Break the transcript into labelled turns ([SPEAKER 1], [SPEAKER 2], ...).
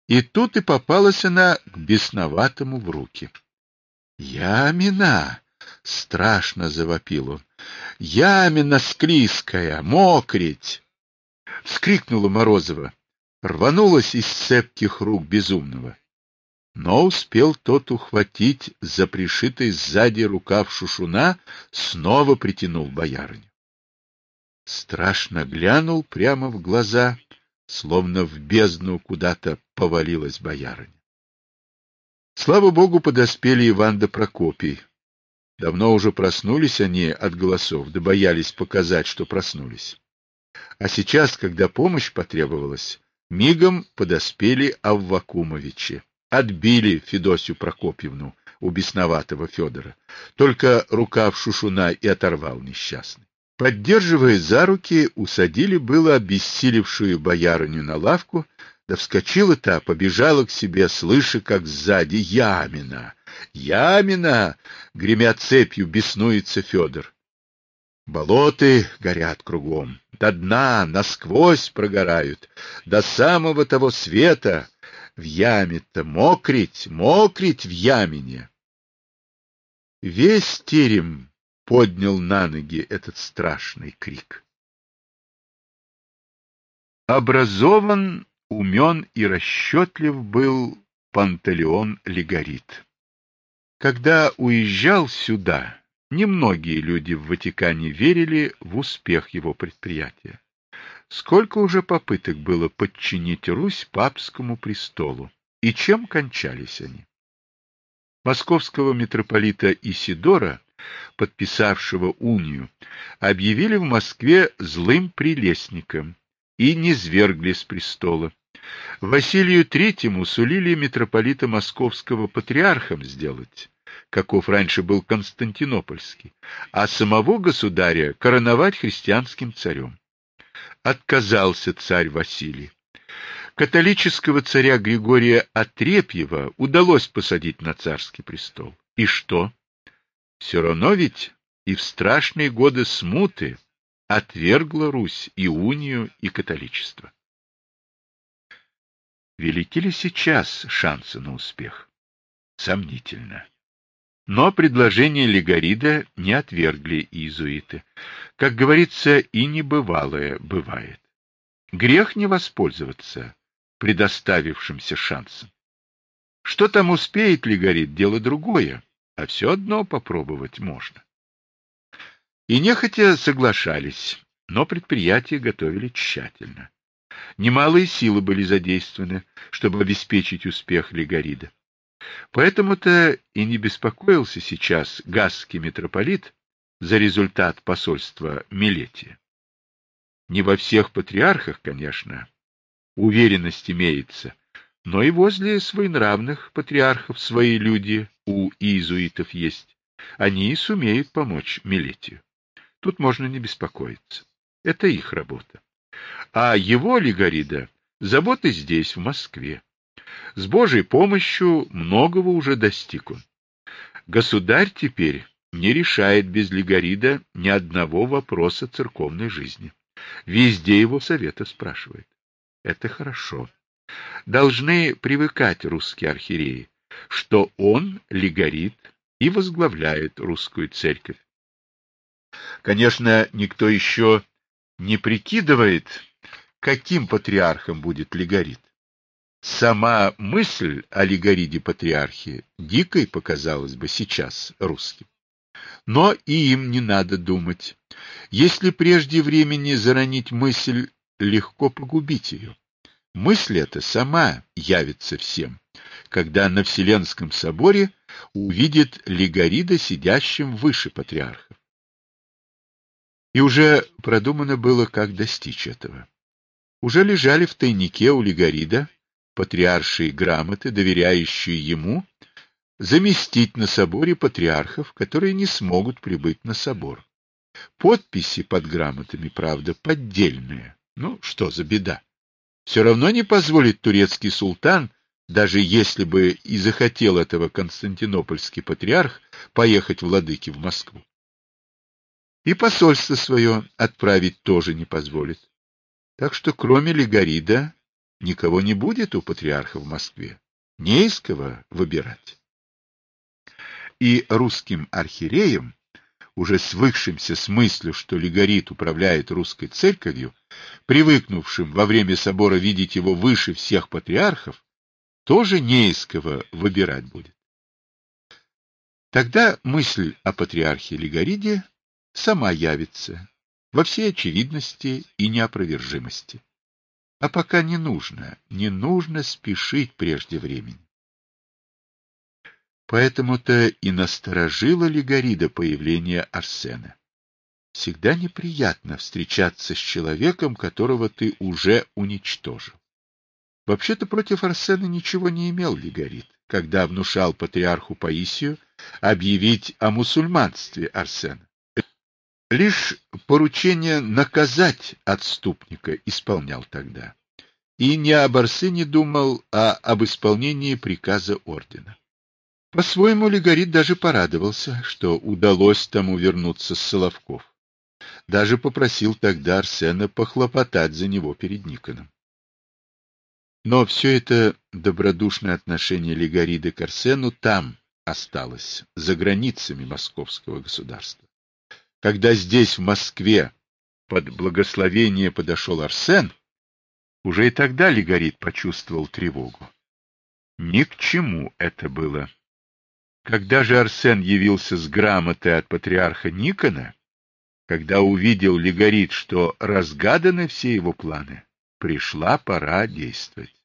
[SPEAKER 1] И тут и попалась она к бесноватому в руки. «Ямина!» — страшно завопил он. «Ямина склизкая! Мокрить!» Вскрикнула Морозова, рванулась из цепких рук безумного. Но успел тот ухватить за пришитый сзади рукав шушуна, снова притянул боярыню. Страшно глянул прямо в глаза, словно в бездну куда-то повалилась боярыня. Слава богу, подоспели Иван да Прокопий. Давно уже проснулись они от голосов, да боялись показать, что проснулись. А сейчас, когда помощь потребовалась, мигом подоспели Аввакумовичи. Отбили Федосью Прокопьевну у бесноватого Федора. Только рукав шушуна и оторвал несчастный. Поддерживая за руки, усадили было обессилевшую боярыню на лавку, да вскочила та, побежала к себе, слыша, как сзади «Ямина! Ямина!» гремя цепью, беснуется Федор. Болоты горят кругом, до дна, насквозь прогорают, до самого того света. В яме-то мокрить, мокрить в ямине. Весь терем поднял на ноги этот страшный крик. Образован, умен и расчетлив был Пантелеон Легорид. Когда уезжал сюда, немногие люди в Ватикане верили в успех его предприятия. Сколько уже попыток было подчинить Русь папскому престолу, и чем кончались они? Московского митрополита Исидора, подписавшего унию, объявили в Москве злым прелестником и низвергли с престола. Василию Третьему сулили митрополита Московского патриархом сделать, каков раньше был Константинопольский, а самого государя короновать христианским царем. Отказался царь Василий. Католического царя Григория Отрепьева удалось посадить на царский престол. И что? Все равно ведь и в страшные годы смуты отвергла Русь и унию, и католичество. Велики ли сейчас шансы на успех? Сомнительно. Но предложение Легорида не отвергли иезуиты. Как говорится, и небывалое бывает. Грех не воспользоваться предоставившимся шансом. Что там успеет Легорид, дело другое, а все одно попробовать можно. И нехотя соглашались, но предприятие готовили тщательно. Немалые силы были задействованы, чтобы обеспечить успех Легорида. Поэтому-то и не беспокоился сейчас гасский митрополит за результат посольства Милетия. Не во всех патриархах, конечно, уверенность имеется, но и возле своенравных патриархов свои люди у иезуитов есть. Они и сумеют помочь Милетию. Тут можно не беспокоиться. Это их работа. А его, Легорида, заботы здесь, в Москве. С Божьей помощью многого уже достиг он. Государь теперь не решает без Легорида ни одного вопроса церковной жизни. Везде его совета спрашивает. Это хорошо. Должны привыкать русские архиереи, что он, Легорид, и возглавляет русскую церковь. Конечно, никто еще не прикидывает, каким патриархом будет Легорид. Сама мысль о Легориде-патриархе дикой показалась бы сейчас русским. Но и им не надо думать. Если прежде времени заронить мысль, легко погубить ее. Мысль эта сама явится всем, когда на Вселенском соборе увидит Легорида сидящим выше патриархов. И уже продумано было, как достичь этого. Уже лежали в тайнике у Легорида патриаршие грамоты, доверяющие ему заместить на соборе патриархов, которые не смогут прибыть на собор. Подписи под грамотами, правда, поддельные. Ну, что за беда? Все равно не позволит турецкий султан, даже если бы и захотел этого константинопольский патриарх, поехать владыке в Москву. И посольство свое отправить тоже не позволит. Так что кроме Легорида никого не будет у патриарха в Москве, не из кого выбирать. И русским архиереям, уже свыкшимся с мыслью, что Лигорит управляет русской церковью, привыкнувшим во время собора видеть его выше всех патриархов, тоже не из кого выбирать будет. Тогда мысль о патриархе Лигориде сама явится во всей очевидности и неопровержимости. А пока не нужно спешить прежде времени. Поэтому-то и насторожило Лигорида появление Арсена. Всегда неприятно встречаться с человеком, которого ты уже уничтожил. Вообще-то против Арсена ничего не имел Лигорид, когда внушал патриарху Паисию объявить о мусульманстве Арсена. Лишь поручение наказать отступника исполнял тогда. И не об Арсене думал, а об исполнении приказа ордена. По-своему Лигорид даже порадовался, что удалось тому вернуться с Соловков. Даже попросил тогда Арсена похлопотать за него перед Никоном. Но все это добродушное отношение Лигорида к Арсену там осталось, за границами московского государства. Когда здесь, в Москве, под благословение подошел Арсен, уже и тогда Лигорид почувствовал тревогу. Ни к чему это было. Когда же Арсен явился с грамотой от патриарха Никона, когда увидел Лигорид, что разгаданы все его планы, пришла пора действовать.